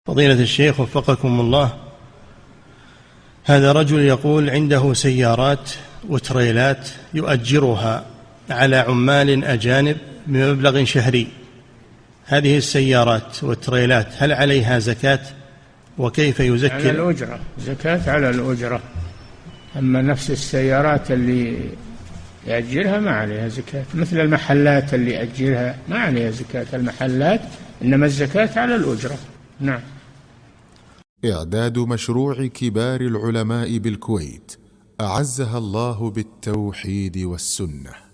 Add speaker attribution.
Speaker 1: فضيلة الشيخ وفقكم الله، هذا رجل يقول عنده سيارات وتريلات يؤجرها على عمال أجانب بمبلغ شهري، هذه السيارات والتريلات هل عليها زكاة؟ وكيف يزكي؟
Speaker 2: على الأجرة، زكاة على الأجرة. أما نفس السيارات اللي يأجرها ما عليها زكاة، مثل المحلات اللي يأجرها ما عليها زكاة المحلات، إنما الزكاة على الأجرة. نعم.
Speaker 3: إعداد مشروع كبار العلماء بالكويت أعزها الله بالتوحيد والسنة.